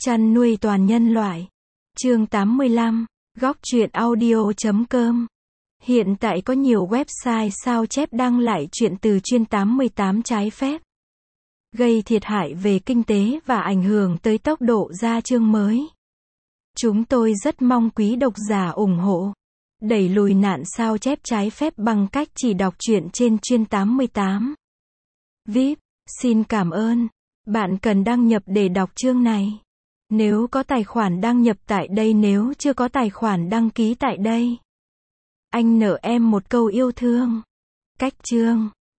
Chăn nuôi toàn nhân loại. Chương 85. Góc truyện audio.com. Hiện tại có nhiều website sao chép đăng lại truyện từ chuyên 88 trái phép, gây thiệt hại về kinh tế và ảnh hưởng tới tốc độ ra chương mới. Chúng tôi rất mong quý độc giả ủng hộ, đẩy lùi nạn sao chép trái phép bằng cách chỉ đọc truyện trên chuyên 88. VIP, xin cảm ơn. Bạn cần đăng nhập để đọc chương này. Nếu có tài khoản đăng nhập tại đây, nếu chưa có tài khoản đăng ký tại đây. Anh nợ em một câu yêu thương. Cách chương.